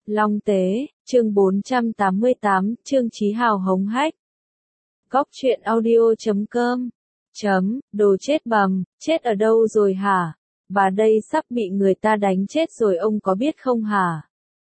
Long Tế, chương 488, Trương Chí Hào hống hách. Góc truyện audio.com. Đồ chết bầm, chết ở đâu rồi hả? Bà đây sắp bị người ta đánh chết rồi ông có biết không hả?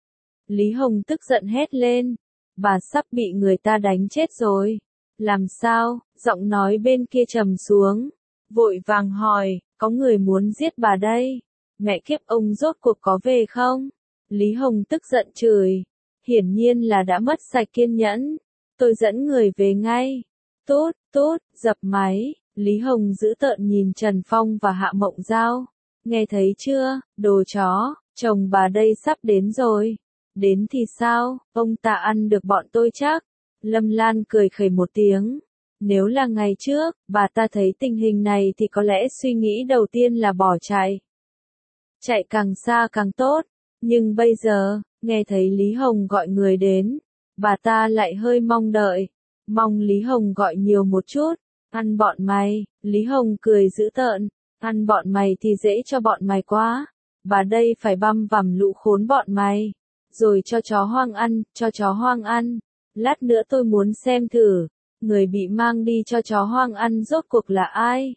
Lý Hồng tức giận hét lên. Bà sắp bị người ta đánh chết rồi. Làm sao? Giọng nói bên kia trầm xuống. Vội vàng hỏi, có người muốn giết bà đây. Mẹ kiếp, ông rốt cuộc có về không? Lý Hồng tức giận chửi. Hiển nhiên là đã mất sạch kiên nhẫn. Tôi dẫn người về ngay. Tốt, dập máy. Lý Hồng dữ tợn nhìn Trần Phong và Hạ Mộng Giao. Nghe thấy chưa, đồ chó, chồng bà đây sắp đến rồi. Đến thì sao, ông ta ăn được bọn tôi chắc. Lâm Lan cười khẩy một tiếng. Nếu là ngày trước, bà ta thấy tình hình này thì có lẽ suy nghĩ đầu tiên là bỏ chạy. Chạy càng xa càng tốt. Nhưng bây giờ, nghe thấy Lý Hồng gọi người đến, bà ta lại hơi mong đợi. Mong Lý Hồng gọi nhiều một chút. Ăn bọn mày, Lý Hồng cười dữ tợn. Ăn bọn mày thì dễ cho bọn mày quá. Bà đây phải băm vằm lũ khốn bọn mày. Rồi cho chó hoang ăn, cho chó hoang ăn. Lát nữa tôi muốn xem thử, người bị mang đi cho chó hoang ăn rốt cuộc là ai?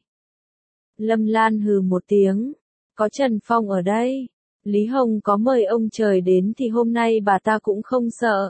Lâm Lan hừ một tiếng. Có Trần Phong ở đây. Lý Hồng có mời ông trời đến thì hôm nay bà ta cũng không sợ.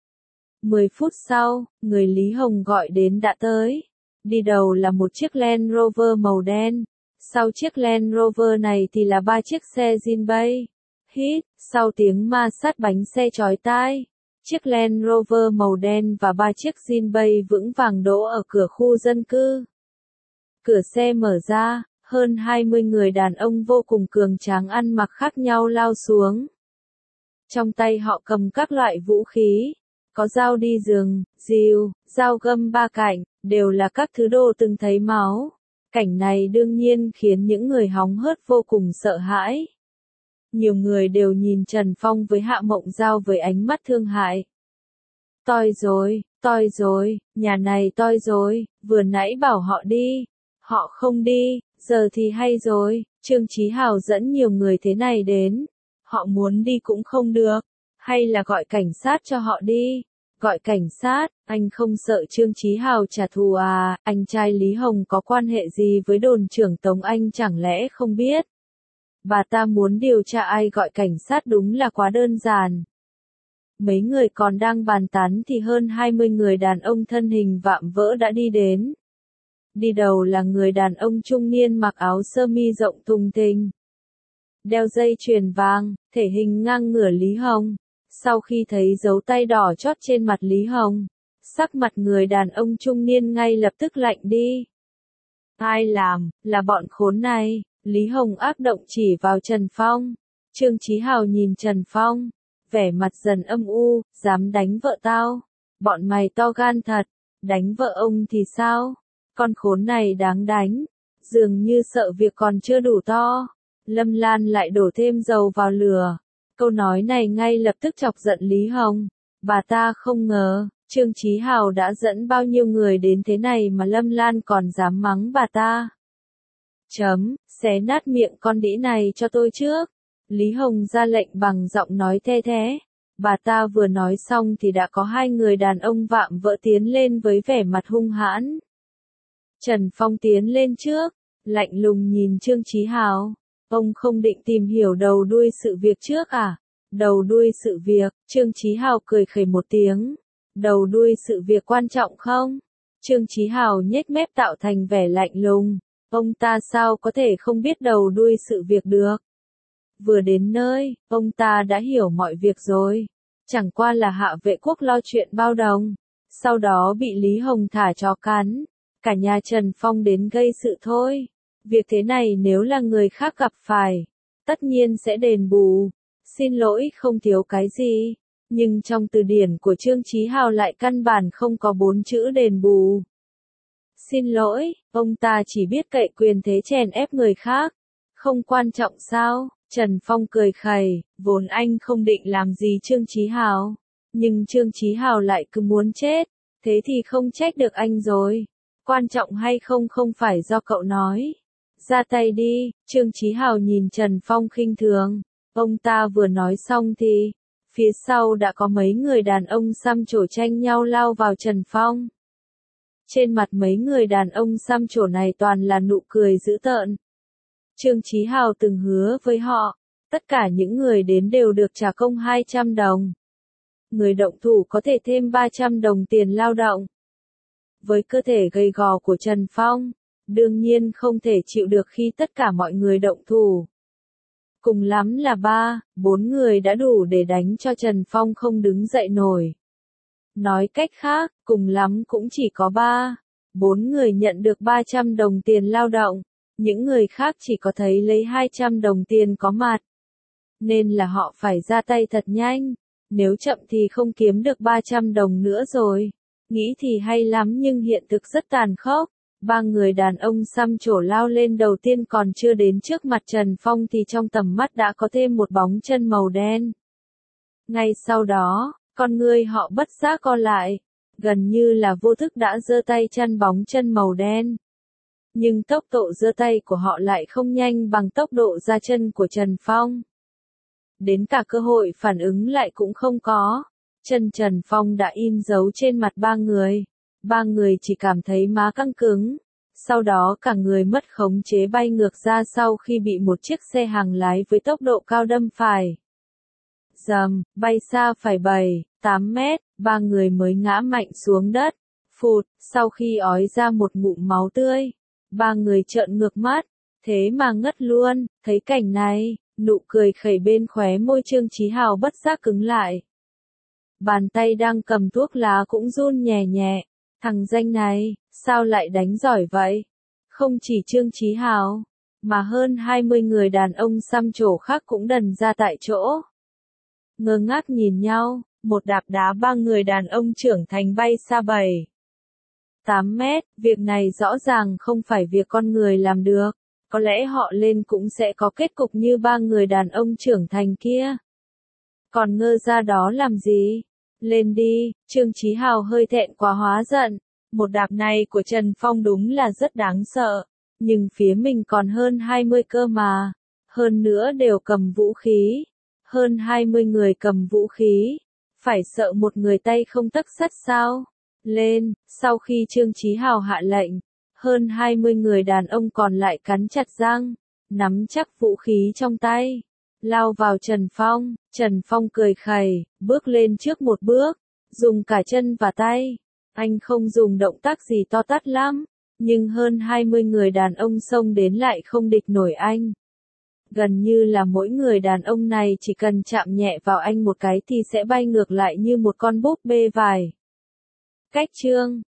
10 phút sau, người Lý Hồng gọi đến đã tới. Đi đầu là một chiếc Land Rover màu đen. Sau chiếc Land Rover này thì là 3 chiếc xe Jinbei. Hít, sau tiếng ma sát bánh xe chói tai. Chiếc Land Rover màu đen và 3 chiếc Jinbei vững vàng đỗ ở cửa khu dân cư. Cửa xe mở ra, hơn 20 người đàn ông vô cùng cường tráng ăn mặc khác nhau lao xuống. Trong tay họ cầm các loại vũ khí. Có dao đi rừng, rìu, dao găm ba cạnh, đều là các thứ đồ từng thấy máu. Cảnh này đương nhiên khiến những người hóng hớt vô cùng sợ hãi. Nhiều người đều nhìn Trần Phong với Hạ Mộng Giao với ánh mắt thương hại. Toi rồi, nhà này toi rồi, vừa nãy bảo họ đi. Họ không đi, giờ thì hay rồi, Trương Chí Hào dẫn nhiều người thế này đến. Họ muốn đi cũng không được, hay là gọi cảnh sát cho họ đi. Gọi cảnh sát, anh không sợ Trương Chí Hào trả thù à, anh trai Lý Hồng có quan hệ gì với đồn trưởng Tống anh chẳng lẽ không biết. Bà ta muốn điều tra ai gọi cảnh sát đúng là quá đơn giản. Mấy người còn đang bàn tán thì hơn 20 người đàn ông thân hình vạm vỡ đã đi đến. Đi đầu là người đàn ông trung niên mặc áo sơ mi rộng thùng thình. Đeo dây chuyền vàng, thể hình ngang ngửa Lý Hồng. Sau khi thấy dấu tay đỏ chót trên mặt Lý Hồng, sắc mặt người đàn ông trung niên ngay lập tức lạnh đi. Ai làm, là bọn khốn này. Lý Hồng ác động chỉ vào Trần Phong. Trương Chí Hào nhìn Trần Phong, vẻ mặt dần âm u, dám đánh vợ tao. Bọn mày to gan thật, đánh vợ ông thì sao? Con khốn này đáng đánh, dường như sợ việc còn chưa đủ to. Lâm Lan lại đổ thêm dầu vào lửa. Câu nói này ngay lập tức chọc giận Lý Hồng. Bà ta không ngờ, Trương Chí Hào đã dẫn bao nhiêu người đến thế này mà Lâm Lan còn dám mắng bà ta. Xé nát miệng con đĩ này cho tôi trước. Lý Hồng ra lệnh bằng giọng nói the thé. Bà ta vừa nói xong thì đã có 2 người đàn ông vạm vỡ tiến lên với vẻ mặt hung hãn. Trần Phong tiến lên trước, lạnh lùng nhìn Trương Chí Hào. Ông không định tìm hiểu đầu đuôi sự việc trước à? Đầu đuôi sự việc, Trương Chí Hào cười khẩy một tiếng. Đầu đuôi sự việc quan trọng không? Trương Chí Hào nhếch mép tạo thành vẻ lạnh lùng. Ông ta sao có thể không biết đầu đuôi sự việc được? Vừa đến nơi, ông ta đã hiểu mọi việc rồi. Chẳng qua là Hạ Vệ Quốc lo chuyện bao đồng. Sau đó bị Lý Hồng thả chó cắn. Cả nhà Trần Phong đến gây sự thôi. Việc thế này nếu là người khác gặp phải, tất nhiên sẽ đền bù. Xin lỗi không thiếu cái gì. Nhưng trong từ điển của Trương Chí Hào lại căn bản không có 4 chữ đền bù. Xin lỗi, ông ta chỉ biết cậy quyền thế chèn ép người khác. Không quan trọng sao? Trần Phong cười khẩy, vốn anh không định làm gì Trương Chí Hào. Nhưng Trương Chí Hào lại cứ muốn chết. Thế thì không trách được anh rồi. Quan trọng hay không không phải do cậu nói. Ra tay đi, Trương Chí Hào nhìn Trần Phong khinh thường. Ông ta vừa nói xong thì, Phía sau đã có mấy người đàn ông xăm trổ tranh nhau lao vào Trần Phong. Trên mặt mấy người đàn ông xăm trổ này toàn là nụ cười dữ tợn. Trương Chí Hào từng hứa với họ, tất cả những người đến đều được trả công 200 đồng. Người động thủ có thể thêm 300 đồng tiền lao động. Với cơ thể gầy gò của Trần Phong, đương nhiên không thể chịu được khi tất cả mọi người động thủ. Cùng lắm là 3, 4 người đã đủ để đánh cho Trần Phong không đứng dậy nổi. Nói cách khác, cùng lắm cũng chỉ có 3, 4 người nhận được 300 đồng tiền lao động, những người khác chỉ có thấy lấy 200 đồng tiền có mặt. Nên là họ phải ra tay thật nhanh, nếu chậm thì không kiếm được 300 đồng nữa rồi. Nghĩ thì hay lắm nhưng hiện thực rất tàn khốc. 3 người đàn ông xăm trổ lao lên đầu tiên còn chưa đến trước mặt Trần Phong thì trong tầm mắt đã có thêm một bóng chân màu đen. Ngay sau đó, con ngươi họ bất giác co lại, gần như là vô thức đã giơ tay chặn bóng chân màu đen. Nhưng tốc độ giơ tay của họ lại không nhanh bằng tốc độ ra chân của Trần Phong. Đến cả cơ hội phản ứng lại cũng không có. Chân Trần Phong đã in dấu trên mặt 3 người. 3 người chỉ cảm thấy má căng cứng. Sau đó cả người mất khống chế bay ngược ra sau khi bị một chiếc xe hàng lái với tốc độ cao đâm phải. Dầm, bay xa phải 7, 8 mét, 3 người mới ngã mạnh xuống đất. Phụt, sau khi ói ra một ngụm máu tươi. 3 người trợn ngược mắt, thế mà ngất luôn. Thấy cảnh này, nụ cười khẩy bên khóe môi Trương Chí Hào bất giác cứng lại. Bàn tay đang cầm thuốc lá cũng run nhẹ nhẹ. Thằng danh này, sao lại đánh giỏi vậy? Không chỉ Trương Chí Hào, mà hơn 20 người đàn ông xăm trổ khác cũng đần ra tại chỗ. Ngơ ngác nhìn nhau, một đạp đá 3 người đàn ông trưởng thành bay xa 7, 8 mét, việc này rõ ràng không phải việc con người làm được. Có lẽ họ lên cũng sẽ có kết cục như 3 người đàn ông trưởng thành kia. Còn ngơ ra đó làm gì? Lên đi, Trương Chí Hào hơi thẹn quá hóa giận. Một đạp này của Trần Phong đúng là rất đáng sợ. Nhưng phía mình còn hơn 20 cơ mà. Hơn nữa đều cầm vũ khí. Hơn 20 người cầm vũ khí. Phải sợ một người tay không tấc sắt sao? Lên, sau khi Trương Chí Hào hạ lệnh, hơn 20 người đàn ông còn lại cắn chặt răng, nắm chắc vũ khí trong tay, lao vào Trần Phong. Trần Phong cười khẩy, bước lên trước một bước, dùng cả chân và tay. Anh không dùng động tác gì to tát lắm, nhưng hơn 20 người đàn ông xông đến lại không địch nổi anh. Gần như là mỗi người đàn ông này chỉ cần chạm nhẹ vào anh một cái thì sẽ bay ngược lại như một con búp bê vải. Cách chương